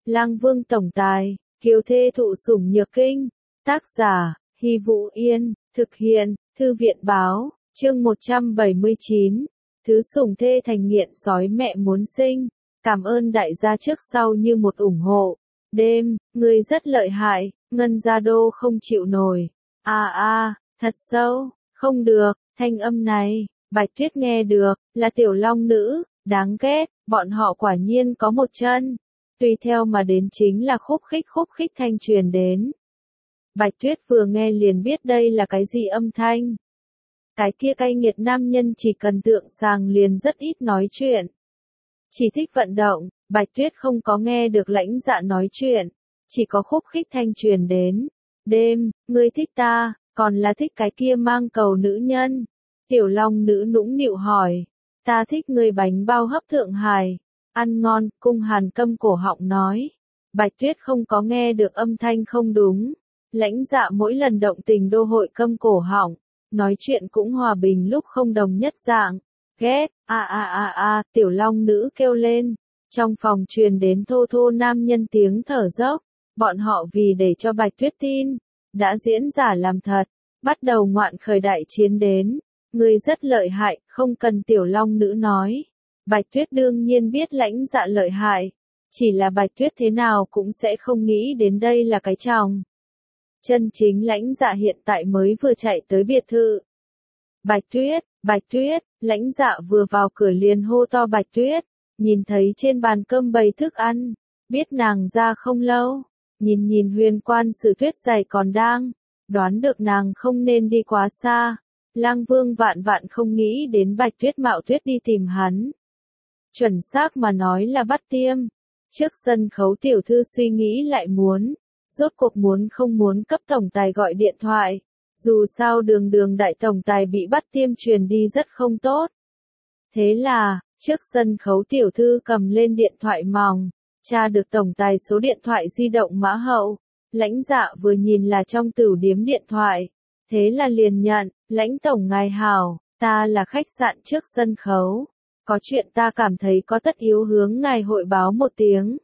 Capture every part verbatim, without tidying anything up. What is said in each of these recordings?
Lang Vương tổng tài, kiều thê thụ sủng nhược kinh. Tác giả, Hy Vũ Yên, thực hiện, Thư viện Báo, chương một trăm bảy mươi chín. Thứ sủng thê thành nghiện sói mẹ muốn sinh. Cảm ơn đại gia trước sau như một ủng hộ. Đêm, người rất lợi hại, Ngân Gia Đô không chịu nổi. À à, thật sâu, không được, thanh âm này, Bạch Tuyết nghe được, là tiểu long nữ, đáng ghét, bọn họ quả nhiên có một chân. Tùy theo mà đến chính là khúc khích khúc khích thanh truyền đến. Bạch Tuyết vừa nghe liền biết đây là cái gì âm thanh. Cái kia cay nghiệt nam nhân chỉ cần tượng sàng liền rất ít nói chuyện. Chỉ thích vận động, Bạch Tuyết không có nghe được Lãnh Dạ nói chuyện, chỉ có khúc khích thanh truyền đến. Đêm, ngươi thích ta, còn là thích cái kia mang cầu nữ nhân. Tiểu long nữ nũng nịu hỏi, ta thích ngươi bánh bao hấp Thượng Hải, ăn ngon, Cung Hàn câm cổ họng nói. Bạch Tuyết không có nghe được âm thanh không đúng. Lãnh Dạ mỗi lần động tình đô hội câm cổ họng, nói chuyện cũng hòa bình lúc không đồng nhất dạng. Ghét, a a a a, tiểu long nữ kêu lên. Trong phòng truyền đến thô thô nam nhân tiếng thở dốc. Bọn họ vì để cho Bạch Tuyết tin, đã diễn giả làm thật, bắt đầu ngoạn khởi đại chiến đến. Người rất lợi hại, không cần tiểu long nữ nói. Bạch Tuyết đương nhiên biết Lãnh Dạ lợi hại, chỉ là Bạch Tuyết thế nào cũng sẽ không nghĩ đến đây là cái chồng. Chân chính Lãnh Dạ hiện tại mới vừa chạy tới biệt thự. Bạch Tuyết, Bạch Tuyết, Lãnh Dạ vừa vào cửa liền hô to Bạch Tuyết, nhìn thấy trên bàn cơm bày thức ăn, biết nàng ra không lâu, nhìn nhìn huyền quan sự tuyết dày còn đang, đoán được nàng không nên đi quá xa. Lang Vương vạn vạn không nghĩ đến Bạch Tuyết mạo tuyết đi tìm hắn. Chuẩn xác mà nói là bắt tiêm. Trước sân khấu tiểu thư suy nghĩ lại muốn, rốt cuộc muốn không muốn cấp tổng tài gọi điện thoại. Dù sao đường đường đại tổng tài bị bắt tiêm truyền đi rất không tốt. Thế là, trước sân khấu tiểu thư cầm lên điện thoại mòng, tra được tổng tài số điện thoại di động mã hậu. Lãnh Dạ vừa nhìn là trong tửu điếm điện thoại. Thế là liền nhận, Lãnh tổng ngài hảo, ta là khách sạn trước sân khấu. Có chuyện ta cảm thấy có tất yếu hướng ngài hội báo một tiếng.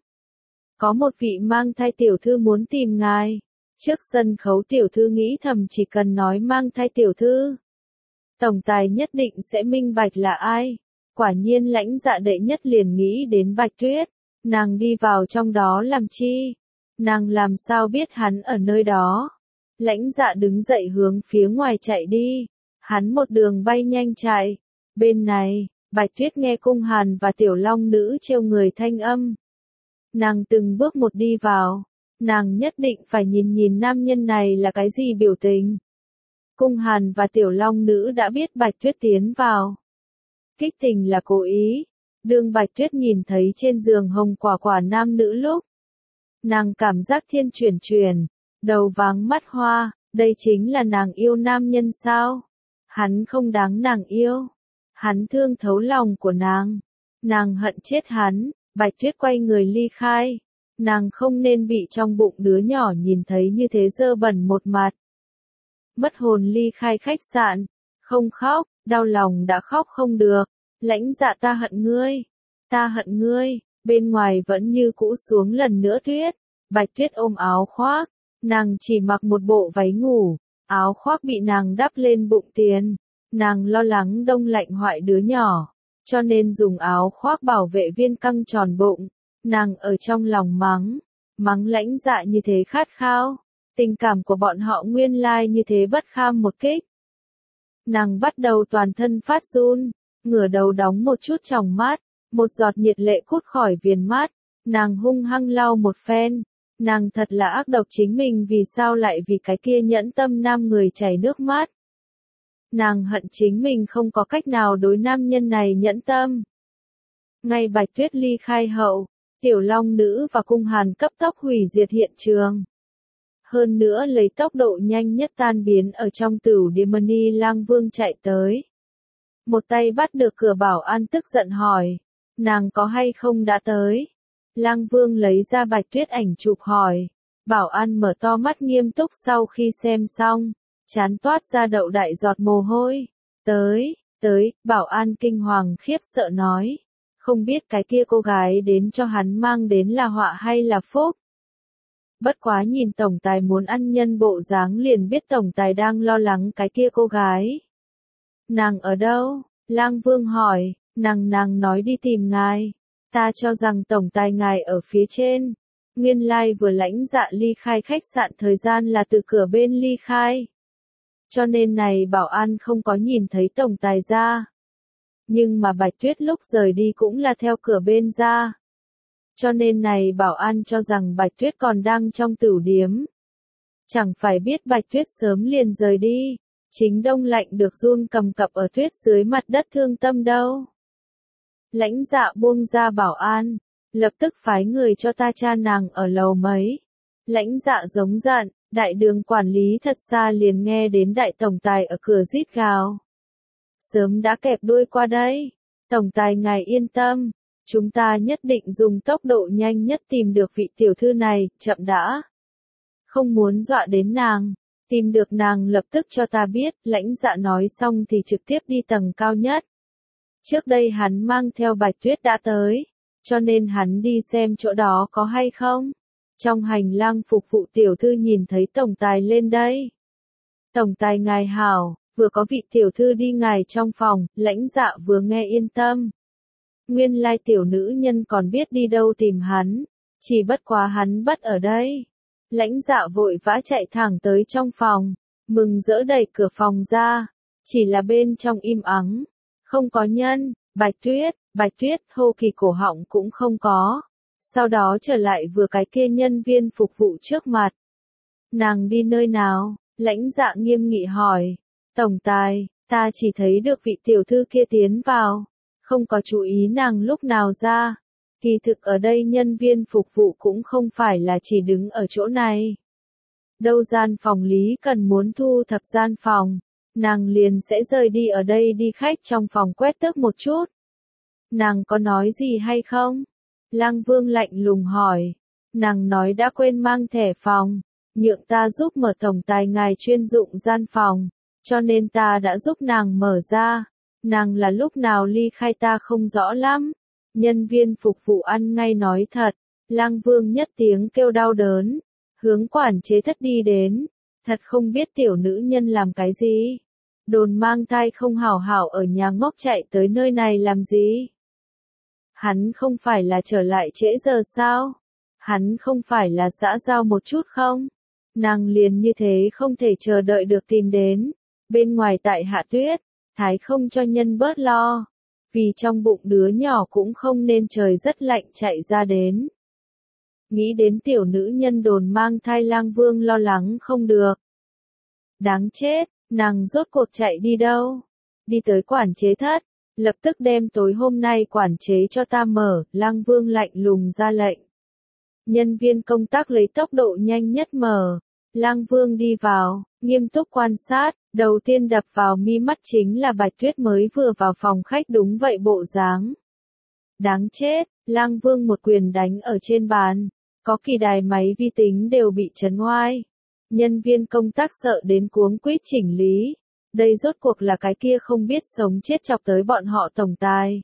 Có một vị mang thai tiểu thư muốn tìm ngài. Trước sân khấu tiểu thư nghĩ thầm chỉ cần nói mang thai tiểu thư, tổng tài nhất định sẽ minh bạch là ai. Quả nhiên Lãnh Dạ đệ nhất liền nghĩ đến Bạch Tuyết. Nàng đi vào trong đó làm chi? Nàng làm sao biết hắn ở nơi đó? Lãnh Dạ đứng dậy hướng phía ngoài chạy đi. Hắn một đường bay nhanh chạy. Bên này, Bạch Tuyết nghe Cung Hàn và tiểu long nữ trêu người thanh âm. Nàng từng bước một đi vào. Nàng nhất định phải nhìn nhìn nam nhân này là cái gì biểu tình. Cung Hàn và tiểu long nữ đã biết Bạch Tuyết tiến vào. Kích tình là cố ý. Đương Bạch Tuyết nhìn thấy trên giường hồng quả quả nam nữ lúc, nàng cảm giác thiên chuyển chuyển, đầu váng mắt hoa, đây chính là nàng yêu nam nhân sao? Hắn không đáng nàng yêu. Hắn thương thấu lòng của nàng. Nàng hận chết hắn. Bạch Tuyết quay người ly khai. Nàng không nên bị trong bụng đứa nhỏ nhìn thấy như thế dơ bẩn một mặt. Mất hồn ly khai khách sạn. Không khóc, đau lòng đã khóc không được. Lãnh Dạ ta hận ngươi. Ta hận ngươi. Bên ngoài vẫn như cũ xuống lần nữa tuyết. Bạch Tuyết ôm áo khoác. Nàng chỉ mặc một bộ váy ngủ. Áo khoác bị nàng đắp lên bụng tiền. Nàng lo lắng đông lạnh hoại đứa nhỏ. Cho nên dùng áo khoác bảo vệ viên căng tròn bụng. Nàng ở trong lòng mắng. Mắng Lãnh Dạ như thế khát khao. Tình cảm của bọn họ nguyên lai như thế bất kham một kích. Nàng bắt đầu toàn thân phát run. Ngửa đầu đóng một chút tròng mắt. Một giọt nhiệt lệ cút khỏi viền mắt. Nàng hung hăng lau một phen. Nàng thật là ác độc chính mình vì sao lại vì cái kia nhẫn tâm nam người chảy nước mắt. Nàng hận chính mình không có cách nào đối nam nhân này nhẫn tâm. Ngay Bạch Tuyết ly khai hậu, tiểu long nữ và Cung Hàn cấp tốc hủy diệt hiện trường. Hơn nữa lấy tốc độ nhanh nhất tan biến ở trong tửu điếm. Lang Vương chạy tới. Một tay bắt được cửa bảo an tức giận hỏi. Nàng có hay không đã tới? Lang Vương lấy ra Bạch Tuyết ảnh chụp hỏi. Bảo an mở to mắt nghiêm túc sau khi xem xong. Chán toát ra đậu đại giọt mồ hôi. Tới, tới, bảo an kinh hoàng khiếp sợ nói. Không biết cái kia cô gái đến cho hắn mang đến là họa hay là phúc. Bất quá nhìn tổng tài muốn ăn nhân bộ dáng liền biết tổng tài đang lo lắng cái kia cô gái. Nàng ở đâu? Lang Vương hỏi, nàng nàng nói đi tìm ngài. Ta cho rằng tổng tài ngài ở phía trên. Nguyên lai vừa lãnh dạ ly khai khách sạn thời gian là từ cửa bên ly khai. Cho nên này bảo an không có nhìn thấy tổng tài ra. Nhưng mà Bạch Tuyết lúc rời đi cũng là theo cửa bên ra. Cho nên này bảo an cho rằng Bạch Tuyết còn đang trong tửu điếm. Chẳng phải biết Bạch Tuyết sớm liền rời đi. Chính đông lạnh được run cầm cập ở tuyết dưới mặt đất thương tâm đâu. Lãnh dạ buông ra bảo an, lập tức phái người cho ta cha nàng ở lầu mấy. Lãnh dạ giống giận, đại đường quản lý thật xa liền nghe đến đại tổng tài ở cửa rít gào. Sớm đã kẹp đuôi qua đây. Tổng tài ngài yên tâm, chúng ta nhất định dùng tốc độ nhanh nhất tìm được vị tiểu thư này, chậm đã. Không muốn dọa đến nàng. Tìm được nàng lập tức cho ta biết, lãnh dạ nói xong thì trực tiếp đi tầng cao nhất. Trước đây hắn mang theo Bạch Tuyết đã tới, cho nên hắn đi xem chỗ đó có hay không. Trong hành lang phục vụ tiểu thư nhìn thấy tổng tài lên đây. Tổng tài ngài hảo, vừa có vị tiểu thư đi ngài trong phòng, lãnh dạ vừa nghe yên tâm. Nguyên lai tiểu nữ nhân còn biết đi đâu tìm hắn, chỉ bất quá hắn bất ở đây. Lãnh dạ vội vã chạy thẳng tới trong phòng, mừng rỡ đẩy cửa phòng ra, chỉ là bên trong im ắng, không có nhân, Bạch Tuyết, Bạch Tuyết hô kỳ cổ họng cũng không có, sau đó trở lại vừa cái kia nhân viên phục vụ trước mặt. Nàng đi nơi nào? Lãnh dạ nghiêm nghị hỏi. Tổng tài, ta chỉ thấy được vị tiểu thư kia tiến vào, không có chú ý nàng lúc nào ra. Kỳ thực ở đây nhân viên phục vụ cũng không phải là chỉ đứng ở chỗ này. Đâu gian phòng lý cần muốn thu thập gian phòng, nàng liền sẽ rời đi ở đây đi khách trong phòng quét tước một chút. Nàng có nói gì hay không? Lang Vương lạnh lùng hỏi. Nàng nói đã quên mang thẻ phòng, nhượng ta giúp mở tổng tài ngài chuyên dụng gian phòng, cho nên ta đã giúp nàng mở ra. Nàng là lúc nào ly khai ta không rõ lắm. Nhân viên phục vụ ăn ngay nói thật, Lang Vương nhất tiếng kêu đau đớn, hướng quản chế thất đi đến, thật không biết tiểu nữ nhân làm cái gì. Đồn mang thai không hảo hảo ở nhà ngốc chạy tới nơi này làm gì? Hắn không phải là trở lại trễ giờ sao? Hắn không phải là xã giao một chút không? Nàng liền như thế không thể chờ đợi được tìm đến. Bên ngoài tại hạ tuyết, thái không cho nhân bớt lo. Vì trong bụng đứa nhỏ cũng không nên trời rất lạnh chạy ra đến. Nghĩ đến tiểu nữ nhân đồn mang thai, Lang Vương lo lắng không được. Đáng chết, nàng rốt cuộc chạy đi đâu? Đi tới quản chế thất, lập tức đem tối hôm nay quản chế cho ta mở, Lang Vương lạnh lùng ra lệnh. Nhân viên công tác lấy tốc độ nhanh nhất mở, Lang Vương đi vào, nghiêm túc quan sát, đầu tiên đập vào mi mắt chính là Bạch Tuyết mới vừa vào phòng khách đúng vậy bộ dáng. Đáng chết, Lang Vương một quyền đánh ở trên bàn, có kỳ đài máy vi tính đều bị chấn oai. Nhân viên công tác sợ đến cuống quýt chỉnh lý, đây rốt cuộc là cái kia không biết sống chết chọc tới bọn họ tổng tài.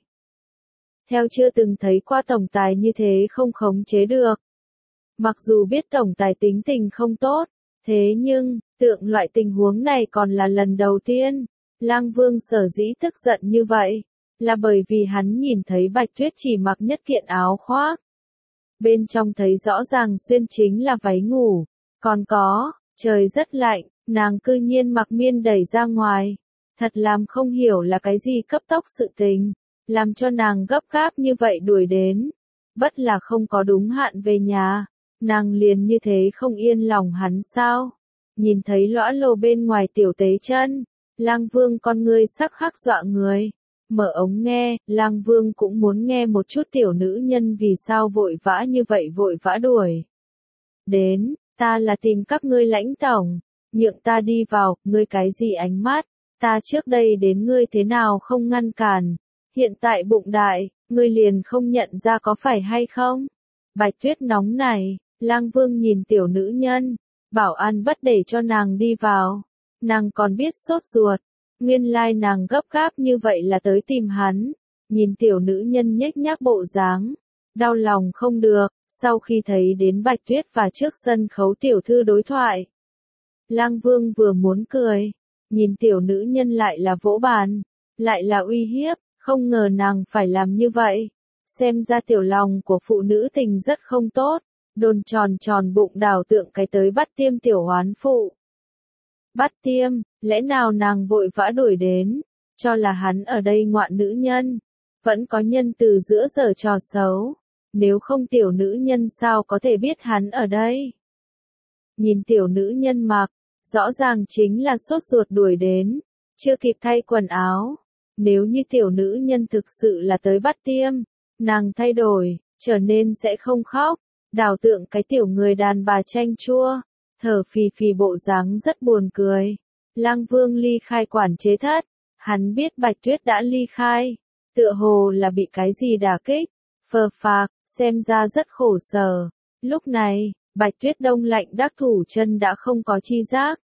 Theo chưa từng thấy qua tổng tài như thế không khống chế được. Mặc dù biết tổng tài tính tình không tốt, thế nhưng, tượng loại tình huống này còn là lần đầu tiên. Lang Vương sở dĩ tức giận như vậy, là bởi vì hắn nhìn thấy Bạch Tuyết chỉ mặc nhất kiện áo khoác. Bên trong thấy rõ ràng xuyên chính là váy ngủ, còn có, trời rất lạnh, nàng cư nhiên mặc miên đẩy ra ngoài. Thật làm không hiểu là cái gì cấp tốc sự tình, làm cho nàng gấp gáp như vậy đuổi đến. Bất là không có đúng hạn về nhà, nàng liền như thế không yên lòng hắn sao? Nhìn thấy lõa lồ bên ngoài tiểu tế chân, Lang Vương con ngươi sắc hắc dọa người. Mở ống nghe, Lang Vương cũng muốn nghe một chút tiểu nữ nhân vì sao vội vã như vậy vội vã đuổi. Đến, ta là tìm các ngươi lãnh tổng, nhượng ta đi vào, ngươi cái gì ánh mắt, ta trước đây đến ngươi thế nào không ngăn cản, hiện tại bụng đại, ngươi liền không nhận ra có phải hay không? Bạch Tuyết nóng này, Lang Vương nhìn tiểu nữ nhân, bảo an bất để cho nàng đi vào, nàng còn biết sốt ruột, nguyên lai nàng gấp gáp như vậy là tới tìm hắn, nhìn tiểu nữ nhân nhếch nhác bộ dáng, đau lòng không được, sau khi thấy đến Bạch Tuyết và trước sân khấu tiểu thư đối thoại. Lang Vương vừa muốn cười, nhìn tiểu nữ nhân lại là vỗ bàn, lại là uy hiếp, không ngờ nàng phải làm như vậy. Xem ra tiểu lòng của phụ nữ tình rất không tốt, đồn tròn tròn bụng đào tượng cái tới bắt tiêm tiểu hoán phụ. Bắt tiêm, lẽ nào nàng vội vã đuổi đến, cho là hắn ở đây ngoạn nữ nhân, vẫn có nhân từ giữa giờ trò xấu, nếu không tiểu nữ nhân sao có thể biết hắn ở đây. Nhìn tiểu nữ nhân mặc, rõ ràng chính là sốt ruột đuổi đến, chưa kịp thay quần áo, nếu như tiểu nữ nhân thực sự là tới bắt tiêm, nàng thay đổi, trở nên sẽ không khóc, đào tượng cái tiểu người đàn bà chanh chua, thở phì phì bộ dáng rất buồn cười. Lang Vương ly khai quản chế thất, hắn biết Bạch Tuyết đã ly khai, tựa hồ là bị cái gì đả kích, phờ phạc, xem ra rất khổ sở. Lúc này, Bạch Tuyết đông lạnh đắc thủ chân đã không có chi giác.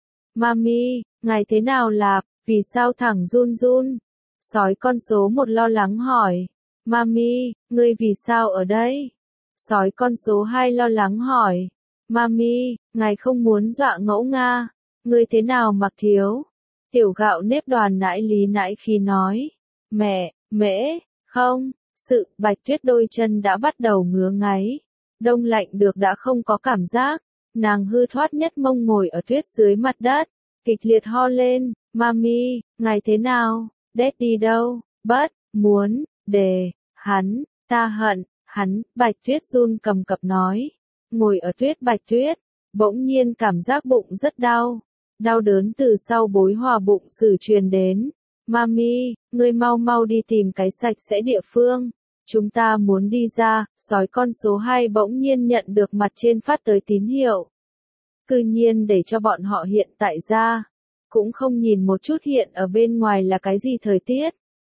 Mami, ngài thế nào lạp, vì sao thẳng run run? Sói con số một lo lắng hỏi. Mami, ngươi vì sao ở đây? Sói con số hai lo lắng hỏi. Mami, ngài không muốn dọa ngẫu Nga, ngươi thế nào mặc thiếu? Tiểu gạo nếp đoàn nãi lý nãi khi nói. Mẹ, mễ, không, sự, Bạch Tuyết đôi chân đã bắt đầu ngứa ngáy. Đông lạnh được đã không có cảm giác, nàng hư thoát nhất mông ngồi ở tuyết dưới mặt đất, kịch liệt ho lên. Mami, ngài thế nào? Daddy đâu? Bất, muốn, để, hắn, ta hận, hắn, Bạch Tuyết run cầm cập nói. Ngồi ở tuyết Bạch Tuyết, bỗng nhiên cảm giác bụng rất đau. Đau đớn từ sau bối hòa bụng sử truyền đến. Mami, ngươi mau mau đi tìm cái sạch sẽ địa phương. Chúng ta muốn đi ra, sói con số hai bỗng nhiên nhận được mặt trên phát tới tín hiệu. Cư nhiên để cho bọn họ hiện tại ra. Cũng không nhìn một chút hiện ở bên ngoài là cái gì thời tiết.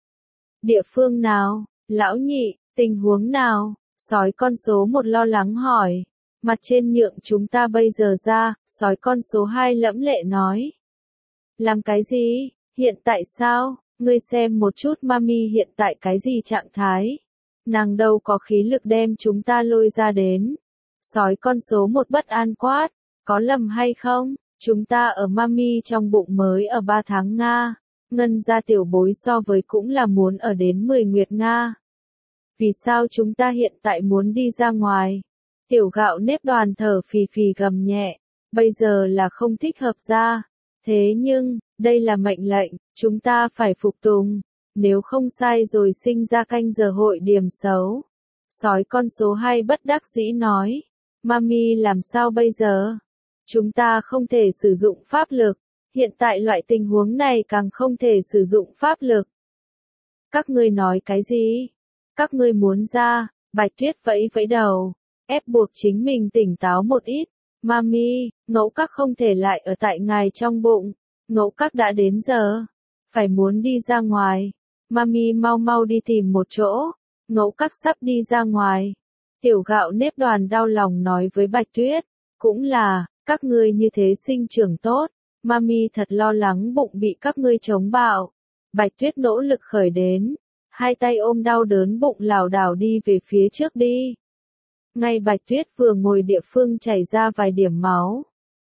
Địa phương nào, lão nhị, tình huống nào, sói con số một lo lắng hỏi. Mặt trên nhượng chúng ta bây giờ ra, sói con số hai lẫm lệ nói. Làm cái gì, hiện tại sao, ngươi xem một chút mami hiện tại cái gì trạng thái. Nàng đâu có khí lực đem chúng ta lôi ra đến. Sói con số một bất an quát, có lầm hay không? Chúng ta ở mami trong bụng mới ở ba tháng Nga, ngân ra tiểu bối so với cũng là muốn ở đến mười nguyệt Nga. Vì sao chúng ta hiện tại muốn đi ra ngoài? Tiểu gạo nếp đoàn thở phì phì gầm nhẹ, bây giờ là không thích hợp ra. Thế nhưng, đây là mệnh lệnh, chúng ta phải phục tùng, nếu không sai rồi sinh ra canh giờ hội điểm xấu. Sói con số hai bất đắc dĩ nói, mami làm sao bây giờ? Chúng ta không thể sử dụng pháp lực, hiện tại loại tình huống này càng không thể sử dụng pháp lực. Các ngươi nói cái gì? Các ngươi muốn ra, Bạch Tuyết vẫy vẫy đầu, ép buộc chính mình tỉnh táo một ít. Mami, ngẫu các không thể lại ở tại ngài trong bụng, ngẫu các đã đến giờ, phải muốn đi ra ngoài. Mami mau mau đi tìm một chỗ, ngẫu các sắp đi ra ngoài. Tiểu gạo nếp đoàn đau lòng nói với Bạch Tuyết, cũng là, các ngươi như thế sinh trưởng tốt, mami thật lo lắng bụng bị các ngươi chống bạo. Bạch Tuyết nỗ lực khởi đến, hai tay ôm đau đớn bụng lảo đảo đi về phía trước đi. Ngay Bạch Tuyết vừa ngồi địa phương chảy ra vài điểm máu.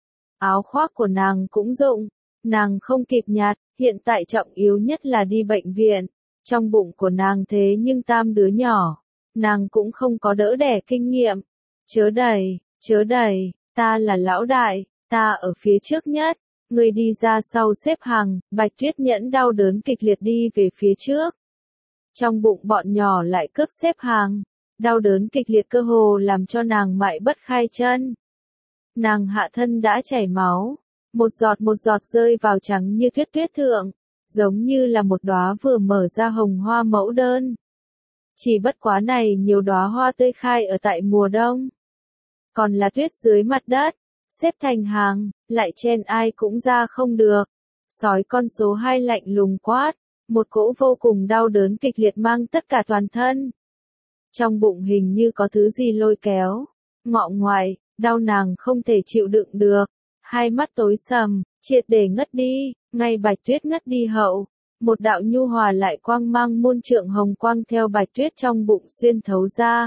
Áo khoác của nàng cũng rụng, nàng không kịp nhặt, hiện tại trọng yếu nhất là đi bệnh viện. Trong bụng của nàng thế nhưng tam đứa nhỏ, nàng cũng không có đỡ đẻ kinh nghiệm. Chớ đẩy, chớ đẩy, ta là lão đại, ta ở phía trước nhất, người đi ra sau xếp hàng. Bạch Tuyết nhẫn đau đớn kịch liệt đi về phía trước. Trong bụng bọn nhỏ lại cướp xếp hàng. Đau đớn kịch liệt cơ hồ làm cho nàng mại bất khai chân. Nàng hạ thân đã chảy máu, một giọt một giọt rơi vào trắng như tuyết tuyết thượng, giống như là một đóa vừa mở ra hồng hoa mẫu đơn. Chỉ bất quá này nhiều đóa hoa tươi khai ở tại mùa đông, còn là tuyết dưới mặt đất, xếp thành hàng, lại chen ai cũng ra không được. Sói con số hai lạnh lùng quát, một cỗ vô cùng đau đớn kịch liệt mang tất cả toàn thân. Trong bụng hình như có thứ gì lôi kéo, ngọ ngoại, đau nàng không thể chịu đựng được, hai mắt tối sầm, triệt để ngất đi, ngay Bạch Tuyết ngất đi hậu, một đạo nhu hòa lại quang mang muôn trượng hồng quang theo Bạch Tuyết trong bụng xuyên thấu ra.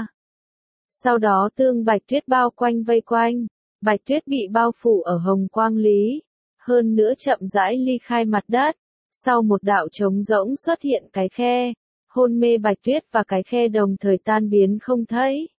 Sau đó tương Bạch Tuyết bao quanh vây quanh, Bạch Tuyết bị bao phủ ở hồng quang lý, hơn nữa chậm rãi ly khai mặt đất. Sau một đạo trống rỗng xuất hiện cái khe, hôn mê Bạch Tuyết và cái khe đồng thời tan biến không thấy.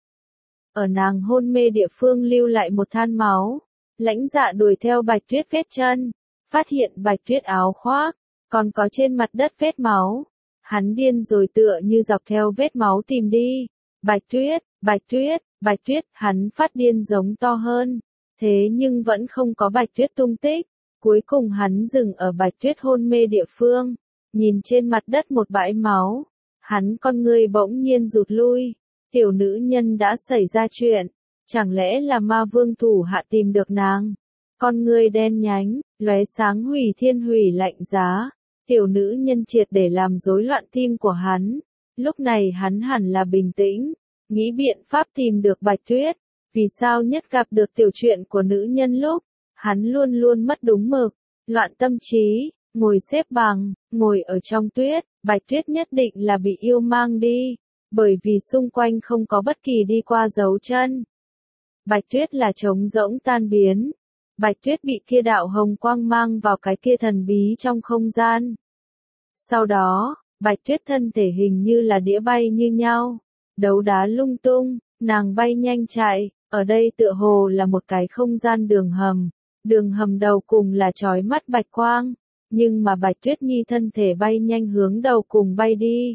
Ở nàng hôn mê địa phương lưu lại một than máu, Lãnh Dạ đuổi theo Bạch Tuyết vết chân, phát hiện Bạch Tuyết áo khoác, còn có trên mặt đất vết máu. Hắn điên rồi tựa như dọc theo vết máu tìm đi. Bạch Tuyết, Bạch Tuyết, Bạch Tuyết, hắn phát điên giống to hơn. Thế nhưng vẫn không có Bạch Tuyết tung tích. Cuối cùng hắn dừng ở Bạch Tuyết hôn mê địa phương, nhìn trên mặt đất một bãi máu. Hắn con người bỗng nhiên rụt lui. Tiểu nữ nhân đã xảy ra chuyện. Chẳng lẽ là ma vương thủ hạ tìm được nàng? Con người đen nhánh, lóe sáng hủy thiên hủy lạnh giá. Tiểu nữ nhân triệt để làm rối loạn tim của hắn. Lúc này hắn hẳn là bình tĩnh, nghĩ biện pháp tìm được Bạch Tuyết. Vì sao nhất gặp được tiểu chuyện của nữ nhân lúc, hắn luôn luôn mất đúng mực, loạn tâm trí, ngồi xếp bằng, ngồi ở trong tuyết. Bạch Tuyết nhất định là bị yêu mang đi, bởi vì xung quanh không có bất kỳ đi qua dấu chân. Bạch Tuyết là trống rỗng tan biến. Bạch Tuyết bị kia đạo hồng quang mang vào cái kia thần bí trong không gian. Sau đó, Bạch Tuyết thân thể hình như là đĩa bay như nhau, đấu đá lung tung, nàng bay nhanh chạy, ở đây tựa hồ là một cái không gian đường hầm, đường hầm đầu cùng là chói mắt bạch quang, nhưng mà Bạch Tuyết Nhi thân thể bay nhanh hướng đầu cùng bay đi.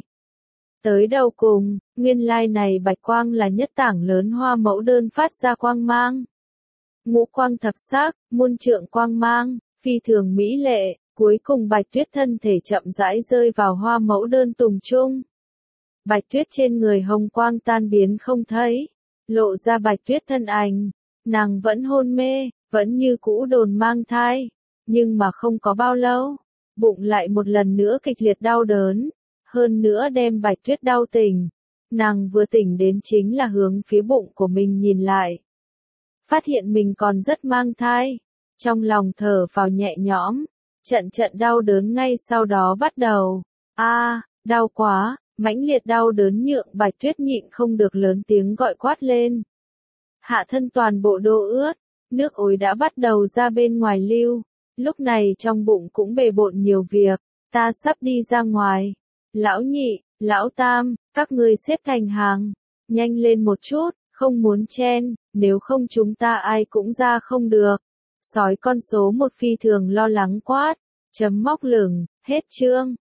Tới đầu cùng, nguyên lai này bạch quang là nhất tảng lớn hoa mẫu đơn phát ra quang mang. Ngũ quang thập sắc, muôn trượng quang mang, phi thường mỹ lệ, cuối cùng Bạch Tuyết thân thể chậm rãi rơi vào hoa mẫu đơn tùng trung. Bạch Tuyết trên người hồng quang tan biến không thấy, lộ ra Bạch Tuyết thân ảnh, nàng vẫn hôn mê, vẫn như cũ đồn mang thai, nhưng mà không có bao lâu, bụng lại một lần nữa kịch liệt đau đớn, hơn nữa đem Bạch Tuyết đau tỉnh. Nàng vừa tỉnh đến chính là hướng phía bụng của mình nhìn lại. Phát hiện mình còn rất mang thai, trong lòng thở vào nhẹ nhõm, trận trận đau đớn ngay sau đó bắt đầu. A, à, đau quá, mãnh liệt đau đớn nhượng Bạch Tuyết nhịn không được lớn tiếng gọi quát lên. Hạ thân toàn bộ đô ướt, nước ối đã bắt đầu ra bên ngoài lưu, lúc này trong bụng cũng bề bộn nhiều việc, ta sắp đi ra ngoài. Lão nhị, lão tam, các ngươi xếp thành hàng, nhanh lên một chút, không muốn chen, nếu không chúng ta ai cũng ra không được. Sói con số một phi thường lo lắng quát, chấm móc lửng, hết chương.